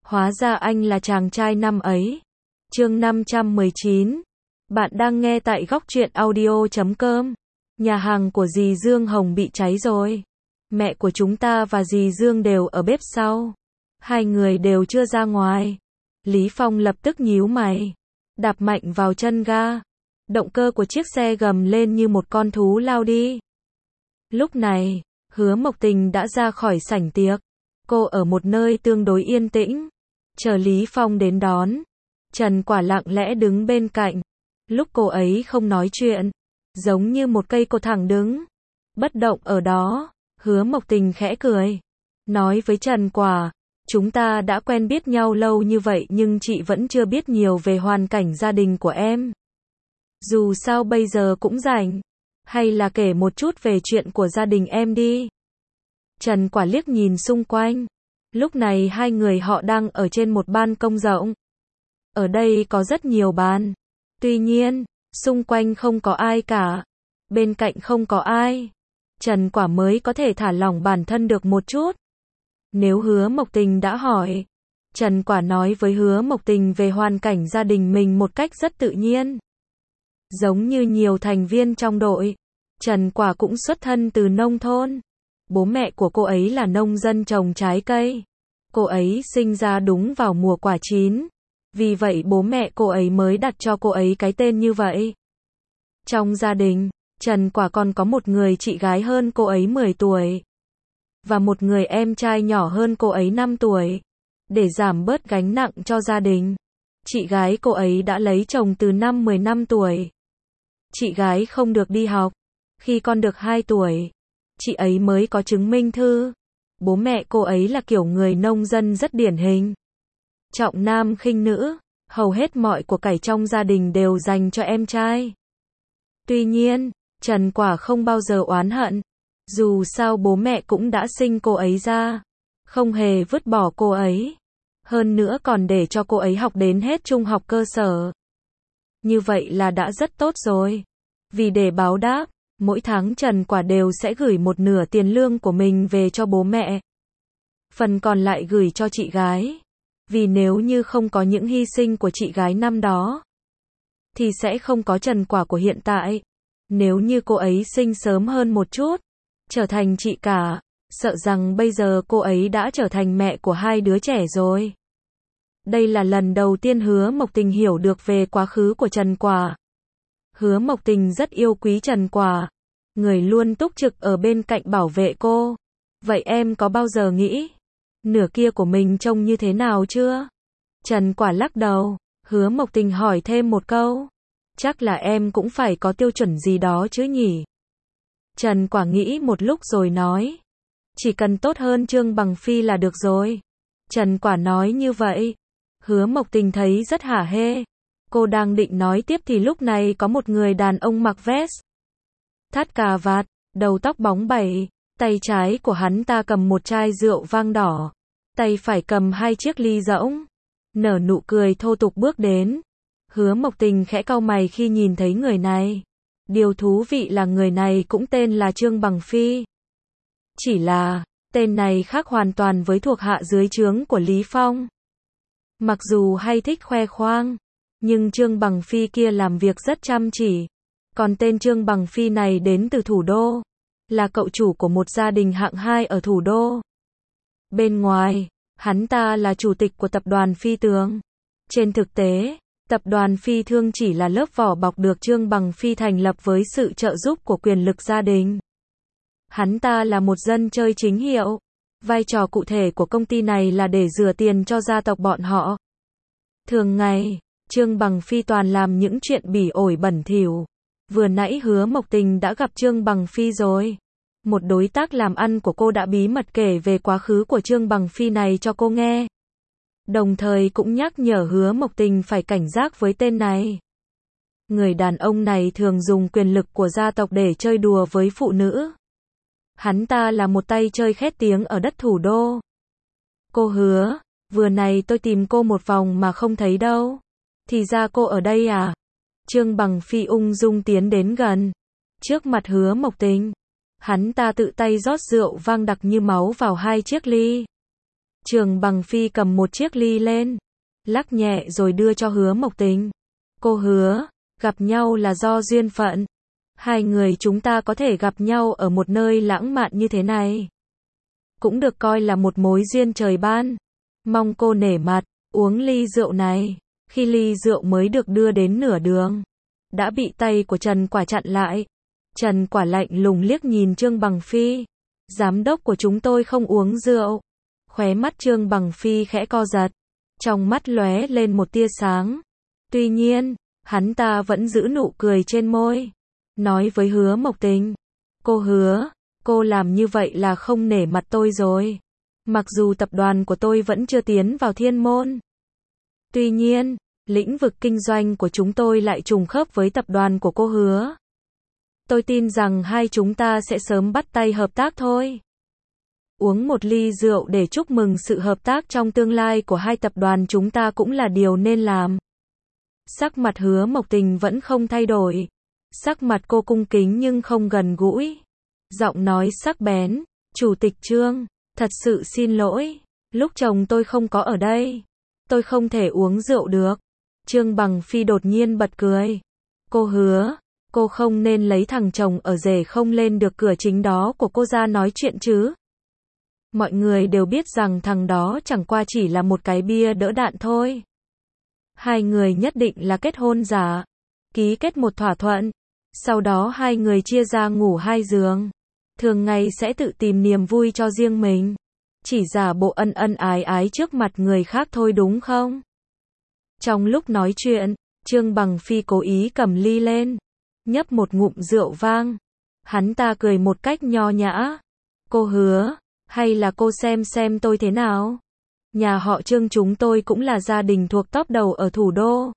Hóa ra anh là chàng trai năm ấy. Chương 519. Bạn đang nghe tại góc truyện audio.com. Nhà hàng của dì Dương Hồng bị cháy rồi. Mẹ của chúng ta và dì Dương đều ở bếp sau. Hai người đều chưa ra ngoài. Lý Phong lập tức nhíu mày, đạp mạnh vào chân ga. Động cơ của chiếc xe gầm lên như một con thú lao đi. Lúc này, Hứa Mộc Tình đã ra khỏi sảnh tiệc. Cô ở một nơi tương đối yên tĩnh, chờ Lý Phong đến đón. Trần Quả lặng lẽ đứng bên cạnh. Lúc cô ấy không nói chuyện, giống như một cây cột thẳng đứng, bất động ở đó. Hứa Mộc Tình khẽ cười, nói với Trần Quả, chúng ta đã quen biết nhau lâu như vậy nhưng chị vẫn chưa biết nhiều về hoàn cảnh gia đình của em. Dù sao bây giờ cũng rảnh, hay là kể một chút về chuyện của gia đình em đi. Trần Quả liếc nhìn xung quanh. Lúc này hai người họ đang ở trên một ban công rộng. Ở đây có rất nhiều bàn. Tuy nhiên, xung quanh không có ai cả. Bên cạnh không có ai. Trần Quả mới có thể thả lỏng bản thân được một chút. Nếu Hứa Mộc Tình đã hỏi, Trần Quả nói với Hứa Mộc Tình về hoàn cảnh gia đình mình một cách rất tự nhiên. Giống như nhiều thành viên trong đội, Trần Quả cũng xuất thân từ nông thôn. Bố mẹ của cô ấy là nông dân trồng trái cây. Cô ấy sinh ra đúng vào mùa quả chín. Vì vậy bố mẹ cô ấy mới đặt cho cô ấy cái tên như vậy. Trong gia đình, Trần Quả còn có một người chị gái hơn cô ấy 10 tuổi. Và một người em trai nhỏ hơn cô ấy 5 tuổi. Để giảm bớt gánh nặng cho gia đình, chị gái cô ấy đã lấy chồng từ năm 15 tuổi. Chị gái không được đi học. Khi con được 2 tuổi, chị ấy mới có chứng minh thư. Bố mẹ cô ấy là kiểu người nông dân rất điển hình. Trọng nam khinh nữ, hầu hết mọi của cải trong gia đình đều dành cho em trai. Tuy nhiên, Trần Quả không bao giờ oán hận. Dù sao bố mẹ cũng đã sinh cô ấy ra, không hề vứt bỏ cô ấy. Hơn nữa còn để cho cô ấy học đến hết trung học cơ sở. Như vậy là đã rất tốt rồi. Vì để báo đáp, mỗi tháng Trần Quả đều sẽ gửi một nửa tiền lương của mình về cho bố mẹ. Phần còn lại gửi cho chị gái. Vì nếu như không có những hy sinh của chị gái năm đó, thì sẽ không có Trần Quả của hiện tại. Nếu như cô ấy sinh sớm hơn một chút, trở thành chị cả, sợ rằng bây giờ cô ấy đã trở thành mẹ của 2 đứa trẻ rồi. Đây là lần đầu tiên Hứa Mộc Tình hiểu được về quá khứ của Trần Quả. Hứa Mộc Tình rất yêu quý Trần Quả, người luôn túc trực ở bên cạnh bảo vệ cô. Vậy em có bao giờ nghĩ, nửa kia của mình trông như thế nào chưa? Trần Quả lắc đầu. Hứa Mộc Tình hỏi thêm một câu, chắc là em cũng phải có tiêu chuẩn gì đó chứ nhỉ? Trần Quả nghĩ một lúc rồi nói, chỉ cần tốt hơn Trương Bằng Phi là được rồi. Trần Quả nói như vậy, Hứa Mộc Tình thấy rất hả hê. Cô đang định nói tiếp thì lúc này có một người đàn ông mặc vest, thắt cà vạt, đầu tóc bóng bẩy, tay trái của hắn ta cầm một chai rượu vang đỏ, tay phải cầm 2 chiếc ly rỗng, nở nụ cười thô tục bước đến. Hứa Mộc Tình khẽ cau mày khi nhìn thấy người này. Điều thú vị là người này cũng tên là Trương Bằng Phi. Chỉ là, tên này khác hoàn toàn với thuộc hạ dưới trướng của Lý Phong. Mặc dù hay thích khoe khoang, nhưng Trương Bằng Phi kia làm việc rất chăm chỉ. Còn tên Trương Bằng Phi này đến từ thủ đô, là cậu chủ của một gia đình hạng 2 ở thủ đô. Bên ngoài, hắn ta là chủ tịch của tập đoàn Phi Tường. Trên thực tế, tập đoàn Phi Thương chỉ là lớp vỏ bọc được Trương Bằng Phi thành lập với sự trợ giúp của quyền lực gia đình. Hắn ta là một dân chơi chính hiệu. Vai trò cụ thể của công ty này là để rửa tiền cho gia tộc bọn họ. Thường ngày, Trương Bằng Phi toàn làm những chuyện bỉ ổi bẩn thỉu. Vừa nãy Hứa Mộc Tình đã gặp Trương Bằng Phi rồi. Một đối tác làm ăn của cô đã bí mật kể về quá khứ của Trương Bằng Phi này cho cô nghe. Đồng thời cũng nhắc nhở Hứa Mộc Tình phải cảnh giác với tên này. Người đàn ông này thường dùng quyền lực của gia tộc để chơi đùa với phụ nữ. Hắn ta là một tay chơi khét tiếng ở đất thủ đô. Cô Hứa, vừa này tôi tìm cô một vòng mà không thấy đâu. Thì ra cô ở đây à? Trương Bằng Phi ung dung tiến đến gần. Trước mặt Hứa Mộc Tình, hắn ta tự tay rót rượu vang đặc như máu vào 2 chiếc ly. Trường Bằng Phi cầm một chiếc ly lên, lắc nhẹ rồi đưa cho Hứa Mộc Tình. Cô Hứa, gặp nhau là do duyên phận. Hai người chúng ta có thể gặp nhau ở một nơi lãng mạn như thế này. Cũng được coi là một mối duyên trời ban. Mong cô nể mặt, uống ly rượu này. Khi ly rượu mới được đưa đến nửa đường, đã bị tay của Trần Quả chặn lại. Trần Quả lạnh lùng liếc nhìn Trương Bằng Phi. Giám đốc của chúng tôi không uống rượu. Khóe mắt Trương Bằng Phi khẽ co giật. Trong mắt lóe lên một tia sáng. Tuy nhiên, hắn ta vẫn giữ nụ cười trên môi. Nói với Hứa Mộc Tình. Cô Hứa, cô làm như vậy là không nể mặt tôi rồi. Mặc dù tập đoàn của tôi vẫn chưa tiến vào thiên môn. Tuy nhiên, lĩnh vực kinh doanh của chúng tôi lại trùng khớp với tập đoàn của cô Hứa. Tôi tin rằng hai chúng ta sẽ sớm bắt tay hợp tác thôi. Uống một ly rượu để chúc mừng sự hợp tác trong tương lai của hai tập đoàn chúng ta cũng là điều nên làm. Sắc mặt Hứa Mộc Tình vẫn không thay đổi. Sắc mặt cô cung kính nhưng không gần gũi. Giọng nói sắc bén. Chủ tịch Trương, thật sự xin lỗi. Lúc chồng tôi không có ở đây, tôi không thể uống rượu được. Trương Bằng Phi đột nhiên bật cười. Cô Hứa, cô không nên lấy thằng chồng ở rể không lên được cửa chính đó của cô ra nói chuyện chứ. Mọi người đều biết rằng thằng đó chẳng qua chỉ là một cái bia đỡ đạn thôi. Hai người nhất định là kết hôn giả. Ký kết một thỏa thuận. Sau đó hai người chia ra ngủ hai giường. Thường ngày sẽ tự tìm niềm vui cho riêng mình. Chỉ giả bộ ân ân ái ái trước mặt người khác thôi đúng không? Trong lúc nói chuyện, Trương Bằng Phi cố ý cầm ly lên, nhấp một ngụm rượu vang. Hắn ta cười một cách nho nhã. Cô Hứa, hay là cô xem tôi thế nào? Nhà họ Trương chúng tôi cũng là gia đình thuộc top đầu ở thủ đô.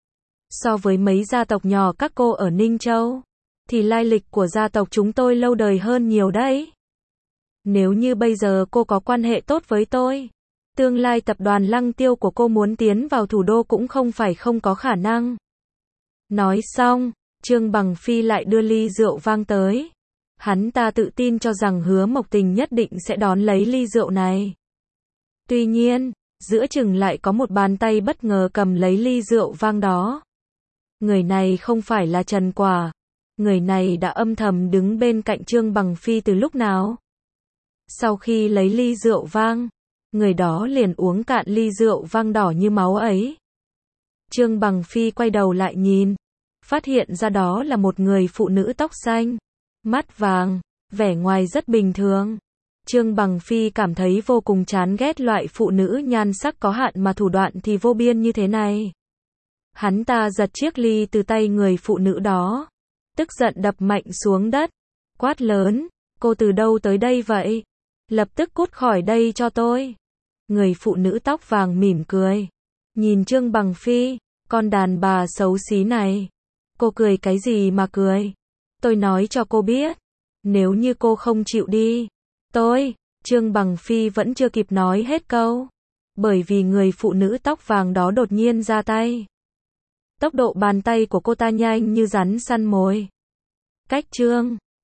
So với mấy gia tộc nhỏ các cô ở Ninh Châu, thì lai lịch của gia tộc chúng tôi lâu đời hơn nhiều đấy. Nếu như bây giờ cô có quan hệ tốt với tôi, tương lai tập đoàn Lăng Tiêu của cô muốn tiến vào thủ đô cũng không phải không có khả năng. Nói xong, Trương Bằng Phi lại đưa ly rượu vang tới. Hắn ta tự tin cho rằng Hứa Mộc Tình nhất định sẽ đón lấy ly rượu này. Tuy nhiên, giữa chừng lại có một bàn tay bất ngờ cầm lấy ly rượu vang đó. Người này không phải là Trần Quả. Người này đã âm thầm đứng bên cạnh Trương Bằng Phi từ lúc nào. Sau khi lấy ly rượu vang, người đó liền uống cạn ly rượu vang đỏ như máu ấy. Trương Bằng Phi quay đầu lại nhìn, phát hiện ra đó là một người phụ nữ tóc xanh, mắt vàng, vẻ ngoài rất bình thường. Trương Bằng Phi cảm thấy vô cùng chán ghét loại phụ nữ nhan sắc có hạn mà thủ đoạn thì vô biên như thế này. Hắn ta giật chiếc ly từ tay người phụ nữ đó, tức giận đập mạnh xuống đất, quát lớn, cô từ đâu tới đây vậy? Lập tức cút khỏi đây cho tôi. Người phụ nữ tóc vàng mỉm cười, nhìn Trương Bằng Phi, con đàn bà xấu xí này. Cô cười cái gì mà cười? Tôi nói cho cô biết, nếu như cô không chịu đi, Trương Bằng Phi vẫn chưa kịp nói hết câu, bởi vì người phụ nữ tóc vàng đó đột nhiên ra tay. Tốc độ bàn tay của cô ta nhanh như rắn săn mồi. Cách Trương